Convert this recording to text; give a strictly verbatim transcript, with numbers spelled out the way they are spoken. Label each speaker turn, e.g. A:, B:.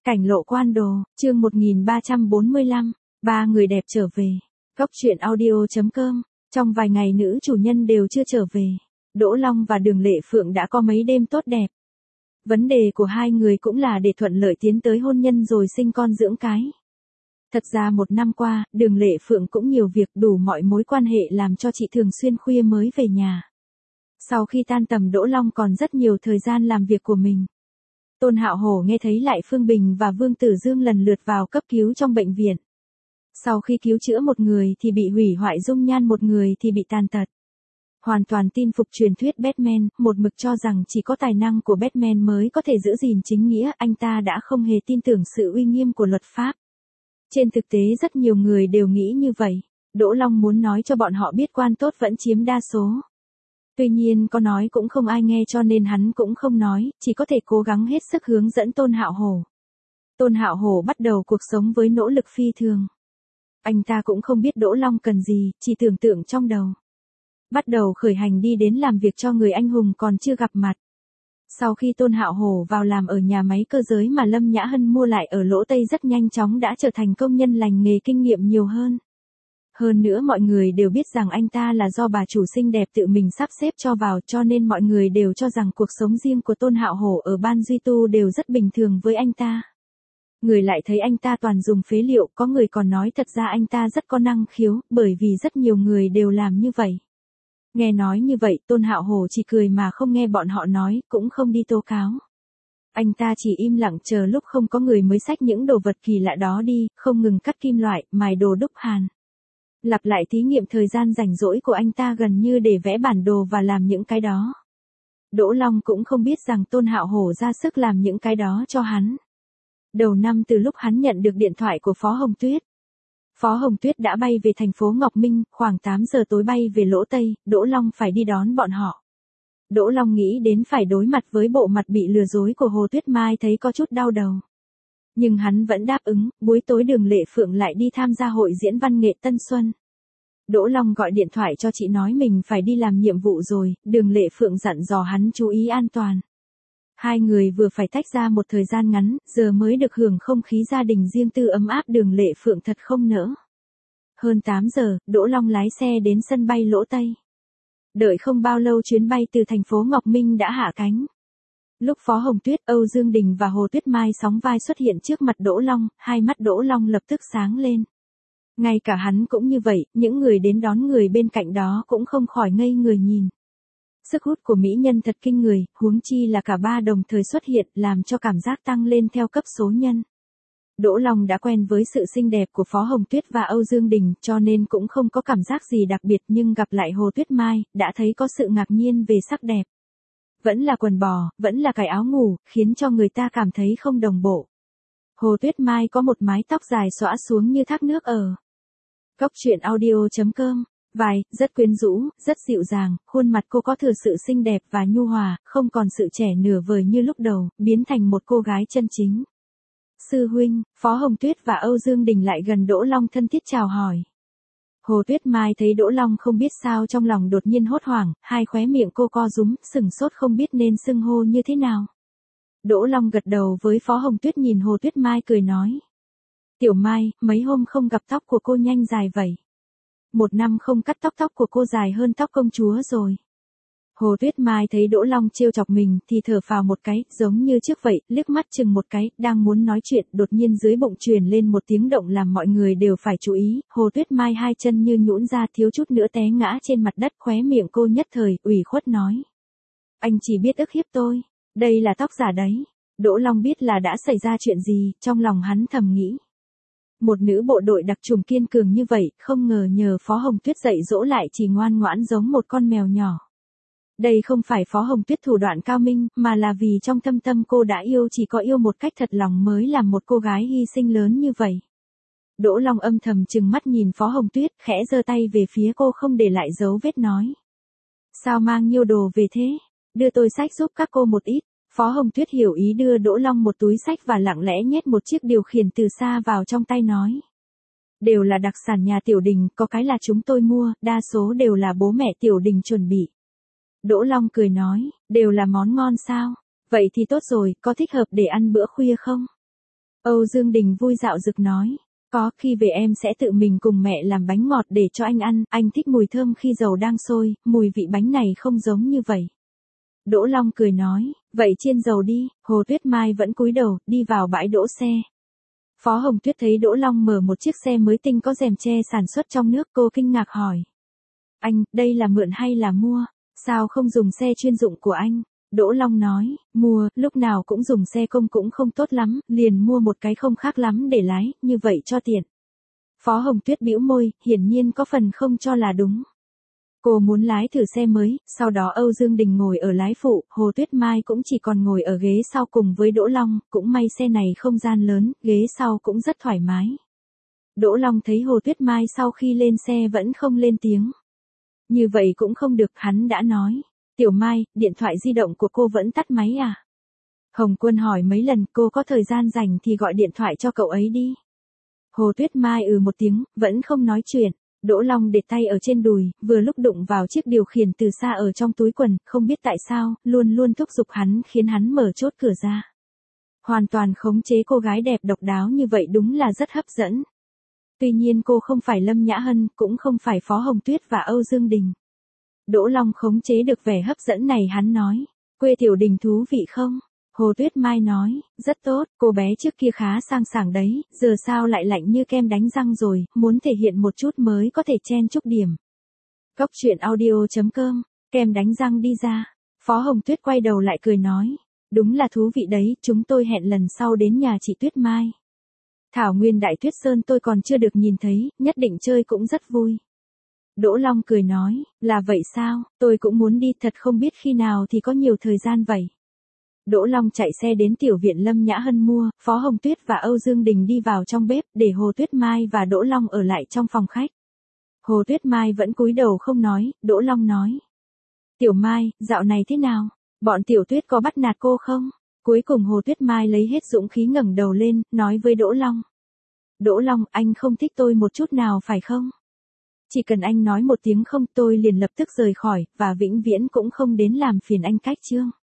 A: Cảnh lộ quan đồ, chương một nghìn ba trăm bốn mươi lăm, ba người đẹp trở về. Góc truyện audio chấm com, trong vài ngày nữ chủ nhân đều chưa trở về. Đỗ Long và Đường Lệ Phượng đã có mấy đêm tốt đẹp. Vấn đề của hai người cũng là để thuận lợi tiến tới hôn nhân rồi sinh con dưỡng cái. Thật ra một năm qua, Đường Lệ Phượng cũng nhiều việc đủ mọi mối quan hệ làm cho chị thường xuyên khuya mới về nhà. Sau khi tan tầm Đỗ Long còn rất nhiều thời gian làm việc của mình. Tôn Hạo Hổ nghe thấy lại Phương Bình và Vương Tử Dương lần lượt vào cấp cứu trong bệnh viện. Sau khi cứu chữa một người thì bị hủy hoại dung nhan, một người thì bị tàn tật. Hoàn toàn tin phục truyền thuyết Batman, một mực cho rằng chỉ có tài năng của Batman mới có thể giữ gìn chính nghĩa, anh ta đã không hề tin tưởng sự uy nghiêm của luật pháp. Trên thực tế rất nhiều người đều nghĩ như vậy. Đỗ Long muốn nói cho bọn họ biết quan tốt vẫn chiếm đa số. Tuy nhiên có nói cũng không ai nghe cho nên hắn cũng không nói, chỉ có thể cố gắng hết sức hướng dẫn Tôn Hạo Hổ. Tôn Hạo Hổ bắt đầu cuộc sống với nỗ lực phi thường. Anh ta cũng không biết Đỗ Long cần gì, chỉ tưởng tượng trong đầu. Bắt đầu khởi hành đi đến làm việc cho người anh hùng còn chưa gặp mặt. Sau khi Tôn Hạo Hổ vào làm ở nhà máy cơ giới mà Lâm Nhã Hân mua lại ở Lỗ Tây rất nhanh chóng đã trở thành công nhân lành nghề, kinh nghiệm nhiều hơn. Hơn nữa mọi người đều biết rằng anh ta là do bà chủ xinh đẹp tự mình sắp xếp cho vào, cho nên mọi người đều cho rằng cuộc sống riêng của Tôn Hạo Hổ ở Ban Duy Tu đều rất bình thường với anh ta. Người lại thấy anh ta toàn dùng phế liệu, có người còn nói thật ra anh ta rất có năng khiếu, bởi vì rất nhiều người đều làm như vậy. Nghe nói như vậy, Tôn Hạo Hổ chỉ cười mà không nghe bọn họ nói, cũng không đi tố cáo. Anh ta chỉ im lặng chờ lúc không có người mới xách những đồ vật kỳ lạ đó đi, không ngừng cắt kim loại, mài đồ đúc hàn. Lặp lại thí nghiệm thời gian rảnh rỗi của anh ta gần như để vẽ bản đồ và làm những cái đó. Đỗ Long cũng không biết rằng Tôn Hạo Hổ ra sức làm những cái đó cho hắn. Đầu năm từ lúc hắn nhận được điện thoại của Phó Hồng Tuyết. Phó Hồng Tuyết đã bay về thành phố Ngọc Minh, khoảng tám giờ tối bay về Lỗ Tây, Đỗ Long phải đi đón bọn họ. Đỗ Long nghĩ đến phải đối mặt với bộ mặt bị lừa dối của Hồ Tuyết Mai thấy có chút đau đầu. Nhưng hắn vẫn đáp ứng, buổi tối Đường Lệ Phượng lại đi tham gia hội diễn văn nghệ Tân Xuân. Đỗ Long gọi điện thoại cho chị nói mình phải đi làm nhiệm vụ rồi, Đường Lệ Phượng dặn dò hắn chú ý an toàn. Hai người vừa phải tách ra một thời gian ngắn, giờ mới được hưởng không khí gia đình riêng tư ấm áp, Đường Lệ Phượng thật không nỡ. Hơn tám giờ, Đỗ Long lái xe đến sân bay Lỗ Tây. Đợi không bao lâu chuyến bay từ thành phố Ngọc Minh đã hạ cánh. Lúc Phó Hồng Tuyết, Âu Dương Đình và Hồ Tuyết Mai sóng vai xuất hiện trước mặt Đỗ Long, hai mắt Đỗ Long lập tức sáng lên. Ngay cả hắn cũng như vậy, những người đến đón người bên cạnh đó cũng không khỏi ngây người nhìn. Sức hút của mỹ nhân thật kinh người, huống chi là cả ba đồng thời xuất hiện làm cho cảm giác tăng lên theo cấp số nhân. Đỗ Long đã quen với sự xinh đẹp của Phó Hồng Tuyết và Âu Dương Đình cho nên cũng không có cảm giác gì đặc biệt, nhưng gặp lại Hồ Tuyết Mai, đã thấy có sự ngạc nhiên về sắc đẹp. Vẫn là quần bò, vẫn là cái áo ngủ, khiến cho người ta cảm thấy không đồng bộ. Hồ Tuyết Mai có một mái tóc dài xõa xuống như thác nước ở. Góc truyện audio chấm com, vai, rất quyến rũ, rất dịu dàng, khuôn mặt cô có thừa sự xinh đẹp và nhu hòa, không còn sự trẻ nửa vời như lúc đầu, biến thành một cô gái chân chính. Sư huynh, Phó Hồng Tuyết và Âu Dương Đình lại gần Đỗ Long thân thiết chào hỏi. Hồ Tuyết Mai thấy Đỗ Long không biết sao trong lòng đột nhiên hốt hoảng, hai khóe miệng cô co rúm, sừng sốt không biết nên xưng hô như thế nào. Đỗ Long gật đầu với Phó Hồng Tuyết, nhìn Hồ Tuyết Mai cười nói. Tiểu Mai, mấy hôm không gặp tóc của cô nhanh dài vậy. Một năm không cắt tóc, tóc của cô dài hơn tóc công chúa rồi. Hồ Tuyết Mai thấy Đỗ Long trêu chọc mình thì thở phào một cái, giống như trước vậy, liếc mắt chừng một cái, đang muốn nói chuyện, đột nhiên dưới bụng truyền lên một tiếng động làm mọi người đều phải chú ý. Hồ Tuyết Mai hai chân như nhũn ra, thiếu chút nữa té ngã trên mặt đất, khóe miệng cô nhất thời ủy khuất nói. Anh chỉ biết ức hiếp tôi, đây là tóc giả đấy. Đỗ Long biết là đã xảy ra chuyện gì, trong lòng hắn thầm nghĩ. Một nữ bộ đội đặc trùng kiên cường như vậy, không ngờ nhờ Phó Hồng Tuyết dạy dỗ lại chỉ ngoan ngoãn giống một con mèo nhỏ. Đây không phải Phó Hồng Tuyết thủ đoạn cao minh, mà là vì trong thâm tâm cô đã yêu, chỉ có yêu một cách thật lòng mới làm một cô gái hy sinh lớn như vậy. Đỗ Long âm thầm trừng mắt nhìn Phó Hồng Tuyết, khẽ giơ tay về phía cô không để lại dấu vết nói. Sao mang nhiều đồ về thế? Đưa tôi xách giúp các cô một ít. Phó Hồng Tuyết hiểu ý đưa Đỗ Long một túi xách và lặng lẽ nhét một chiếc điều khiển từ xa vào trong tay nói. Đều là đặc sản nhà Tiểu Đình, có cái là chúng tôi mua, đa số đều là bố mẹ Tiểu Đình chuẩn bị. Đỗ Long cười nói, đều là món ngon sao? Vậy thì tốt rồi, có thích hợp để ăn bữa khuya không? Âu Dương Đình vui dạo dực nói. Có, khi về em sẽ tự mình cùng mẹ làm bánh ngọt để cho anh ăn, anh thích mùi thơm khi dầu đang sôi, mùi vị bánh này không giống như vậy. Đỗ Long cười nói, vậy chiên dầu đi. Hồ Tuyết Mai vẫn cúi đầu, đi vào bãi đỗ xe. Phó Hồng Tuyết thấy Đỗ Long mở một chiếc xe mới tinh có rèm che sản xuất trong nước, cô kinh ngạc hỏi. Anh, đây là mượn hay là mua? Sao không dùng xe chuyên dụng của anh? Đỗ Long nói, mua, lúc nào cũng dùng xe công cũng không tốt lắm, liền mua một cái không khác lắm để lái, như vậy cho tiện. Phó Hồng Tuyết bĩu môi, hiển nhiên có phần không cho là đúng. Cô muốn lái thử xe mới, sau đó Âu Dương Đình ngồi ở lái phụ, Hồ Tuyết Mai cũng chỉ còn ngồi ở ghế sau cùng với Đỗ Long, cũng may xe này không gian lớn, ghế sau cũng rất thoải mái. Đỗ Long thấy Hồ Tuyết Mai sau khi lên xe vẫn không lên tiếng. Như vậy cũng không được, hắn đã nói. Tiểu Mai, điện thoại di động của cô vẫn tắt máy à? Hồng Quân hỏi mấy lần, cô có thời gian rảnh thì gọi điện thoại cho cậu ấy đi. Hồ Tuyết Mai ừ một tiếng, vẫn không nói chuyện. Đỗ Long để tay ở trên đùi, vừa lúc đụng vào chiếc điều khiển từ xa ở trong túi quần, không biết tại sao, luôn luôn thúc giục hắn khiến hắn mở chốt cửa ra. Hoàn toàn khống chế cô gái đẹp độc đáo như vậy đúng là rất hấp dẫn. Tuy nhiên cô không phải Lâm Nhã Hân, cũng không phải Phó Hồng Tuyết và Âu Dương Đình. Đỗ Long khống chế được vẻ hấp dẫn này, hắn nói, quê Tiểu Đình thú vị không? Hồ Tuyết Mai nói, rất tốt, cô bé trước kia khá sang sảng đấy, giờ sao lại lạnh như kem đánh răng rồi, muốn thể hiện một chút mới có thể chen chúc điểm. Góc truyện audio chấm com, kem đánh răng đi ra. Phó Hồng Tuyết quay đầu lại cười nói, đúng là thú vị đấy, chúng tôi hẹn lần sau đến nhà chị Tuyết Mai. Thảo Nguyên Đại Tuyết Sơn tôi còn chưa được nhìn thấy, nhất định chơi cũng rất vui. Đỗ Long cười nói, là vậy sao, tôi cũng muốn đi, thật không biết khi nào thì có nhiều thời gian vậy. Đỗ Long chạy xe đến tiểu viện Lâm Nhã Hân mua, Phó Hồng Tuyết và Âu Dương Đình đi vào trong bếp, để Hồ Tuyết Mai và Đỗ Long ở lại trong phòng khách. Hồ Tuyết Mai vẫn cúi đầu không nói, Đỗ Long nói. Tiểu Mai, dạo này thế nào? Bọn Tiểu Tuyết có bắt nạt cô không? Cuối cùng Hồ Tuyết Mai lấy hết dũng khí ngẩng đầu lên, nói với Đỗ Long. Đỗ Long, anh không thích tôi một chút nào phải không? Chỉ cần anh nói một tiếng không tôi liền lập tức rời khỏi, và vĩnh viễn cũng không đến làm phiền anh cách chương.